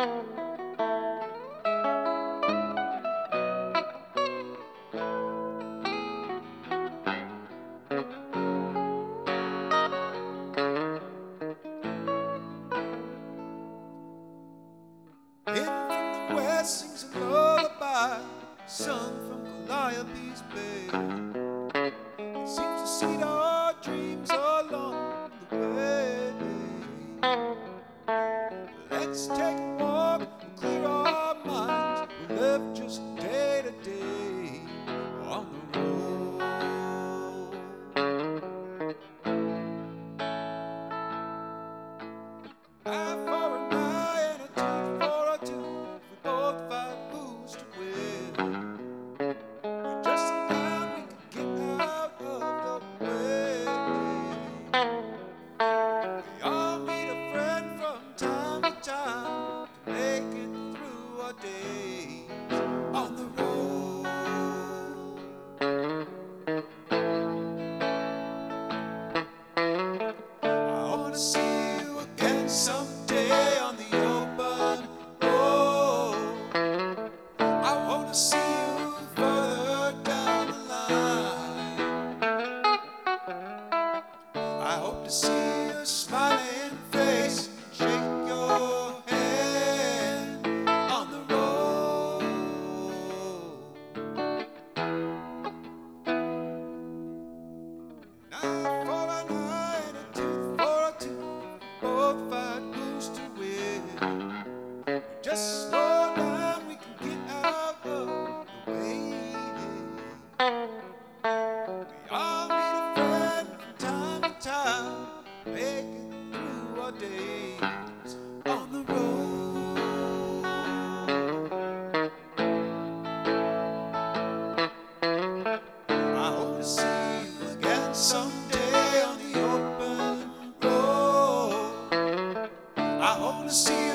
In from the west sings a lullaby, sung from Calliope's bay. It seems to seed our dreams along the way. Let's take a walk and clear our minds. We live just day to day on the road. Eye for an eye and a tooth for a tooth. We both fight who's to win. We're just some time we can get out of the way. We all need a friend from time to time to make it through our days on the road. I wanna see you again someday on the open road. I wanna see you further down the line. I hope to see your smiling face and shake your hand on the road. An eye for an eye and a tooth for a tooth. Both fight who's to win. Just slow down, we can get out of the way. We all need a friend from time to time, make it through our days on the road. I hope to see you again someday on the open road. I hope to see you